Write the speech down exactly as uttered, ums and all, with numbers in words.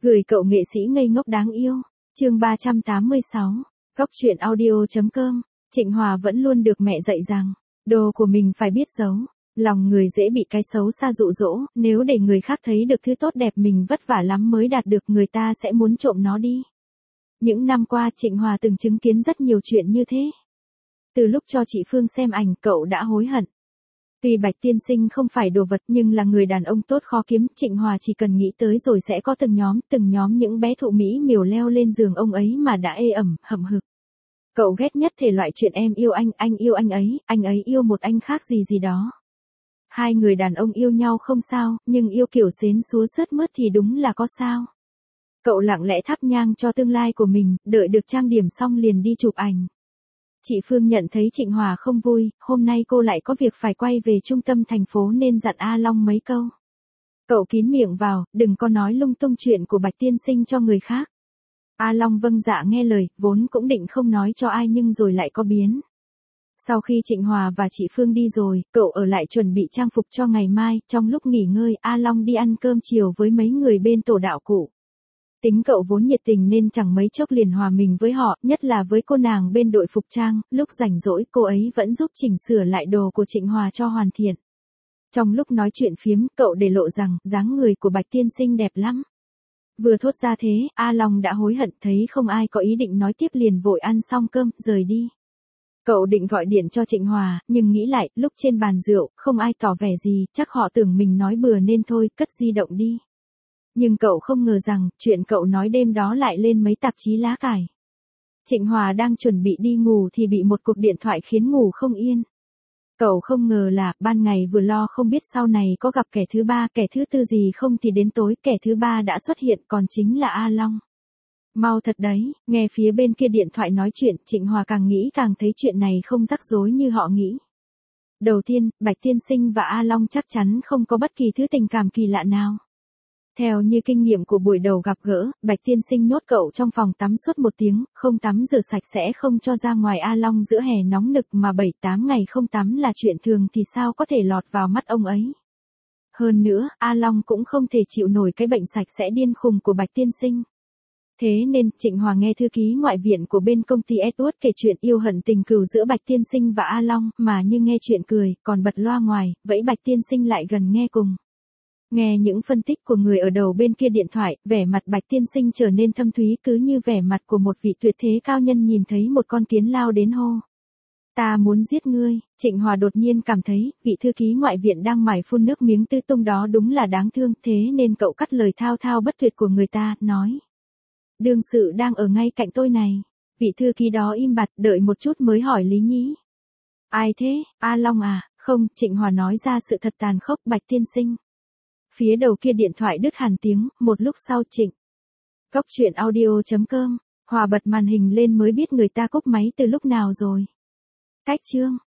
Gửi cậu nghệ sĩ ngây ngốc đáng yêu. Chương ba trăm tám mươi sáu. Góc truyện audio.com. Trịnh Hòa vẫn luôn được mẹ dạy rằng, đồ của mình phải biết giấu. Lòng người dễ bị cái xấu xa dụ dỗ, nếu để người khác thấy được thứ tốt đẹp mình vất vả lắm mới đạt được, người ta sẽ muốn trộm nó đi. Những năm qua Trịnh Hòa từng chứng kiến rất nhiều chuyện như thế. Từ lúc cho chị Phương xem ảnh, cậu đã hối hận. Tuy Bạch tiên sinh không phải đồ vật nhưng là người đàn ông tốt khó kiếm, Trịnh Hòa chỉ cần nghĩ tới rồi sẽ có từng nhóm, từng nhóm những bé thụ mỹ miều leo lên giường ông ấy mà đã ê ẩm, hậm hực. Cậu ghét nhất thể loại chuyện em yêu anh, anh yêu anh ấy, anh ấy yêu một anh khác gì gì đó. Hai người đàn ông yêu nhau không sao, nhưng yêu kiểu xến xúa sướt mướt thì đúng là có sao. Cậu lặng lẽ thắp nhang cho tương lai của mình, đợi được trang điểm xong liền đi chụp ảnh. Chị Phương nhận thấy Trịnh Hòa không vui, hôm nay cô lại có việc phải quay về trung tâm thành phố nên dặn A Long mấy câu. Cậu kín miệng vào, đừng có nói lung tung chuyện của Bạch tiên sinh cho người khác. A Long vâng dạ nghe lời, vốn cũng định không nói cho ai nhưng rồi lại có biến. Sau khi Trịnh Hòa và chị Phương đi rồi, cậu ở lại chuẩn bị trang phục cho ngày mai, trong lúc nghỉ ngơi, A Long đi ăn cơm chiều với mấy người bên tổ đạo cụ. Tính cậu vốn nhiệt tình nên chẳng mấy chốc liền hòa mình với họ, nhất là với cô nàng bên đội phục trang, lúc rảnh rỗi cô ấy vẫn giúp chỉnh sửa lại đồ của Trịnh Hòa cho hoàn thiện. Trong lúc nói chuyện phiếm, cậu để lộ rằng, dáng người của Bạch tiên sinh đẹp lắm. Vừa thốt ra thế, A Long đã hối hận, thấy không ai có ý định nói tiếp liền vội ăn xong cơm, rời đi. Cậu định gọi điện cho Trịnh Hòa, nhưng nghĩ lại, lúc trên bàn rượu, không ai tỏ vẻ gì, chắc họ tưởng mình nói bừa nên thôi, cất di động đi. Nhưng cậu không ngờ rằng, chuyện cậu nói đêm đó lại lên mấy tạp chí lá cải. Trịnh Hòa đang chuẩn bị đi ngủ thì bị một cuộc điện thoại khiến ngủ không yên. Cậu không ngờ là, ban ngày vừa lo không biết sau này có gặp kẻ thứ ba, kẻ thứ tư gì không thì đến tối kẻ thứ ba đã xuất hiện, còn chính là A Long. Mau thật đấy, nghe phía bên kia điện thoại nói chuyện, Trịnh Hòa càng nghĩ càng thấy chuyện này không rắc rối như họ nghĩ. Đầu tiên, Bạch tiên sinh và A Long chắc chắn không có bất kỳ thứ tình cảm kỳ lạ nào. Theo như kinh nghiệm của buổi đầu gặp gỡ, Bạch tiên sinh nhốt cậu trong phòng tắm suốt một tiếng, không tắm rửa sạch sẽ không cho ra ngoài. A Long giữa hè nóng nực mà bảy tám ngày không tắm là chuyện thường thì sao có thể lọt vào mắt ông ấy. Hơn nữa, A Long cũng không thể chịu nổi cái bệnh sạch sẽ điên khùng của Bạch tiên sinh. Thế nên, Trịnh Hòa nghe thư ký ngoại viện của bên công ty Edward kể chuyện yêu hận tình cừu giữa Bạch tiên sinh và A Long, mà như nghe chuyện cười, còn bật loa ngoài, vậy Bạch tiên sinh lại gần nghe cùng. Nghe những phân tích của người ở đầu bên kia điện thoại, vẻ mặt Bạch tiên sinh trở nên thâm thúy cứ như vẻ mặt của một vị tuyệt thế cao nhân nhìn thấy một con kiến lao đến hô. Ta muốn giết ngươi. Trịnh Hòa đột nhiên cảm thấy, vị thư ký ngoại viện đang mải phun nước miếng tứ tung đó đúng là đáng thương, thế nên cậu cắt lời thao thao bất tuyệt của người ta, nói. Đương sự đang ở ngay cạnh tôi này. Vị thư ký đó im bặt, đợi một chút mới hỏi Lý Nhĩ. Ai thế, A Long à? Không, Trịnh Hòa nói ra sự thật tàn khốc. Bạch tiên sinh. Phía đầu kia điện thoại đứt hẳn tiếng, một lúc sau Trịnh. Góc truyện audio.com, Hòa bật màn hình lên mới biết người ta cúp máy từ lúc nào rồi. Cách chương.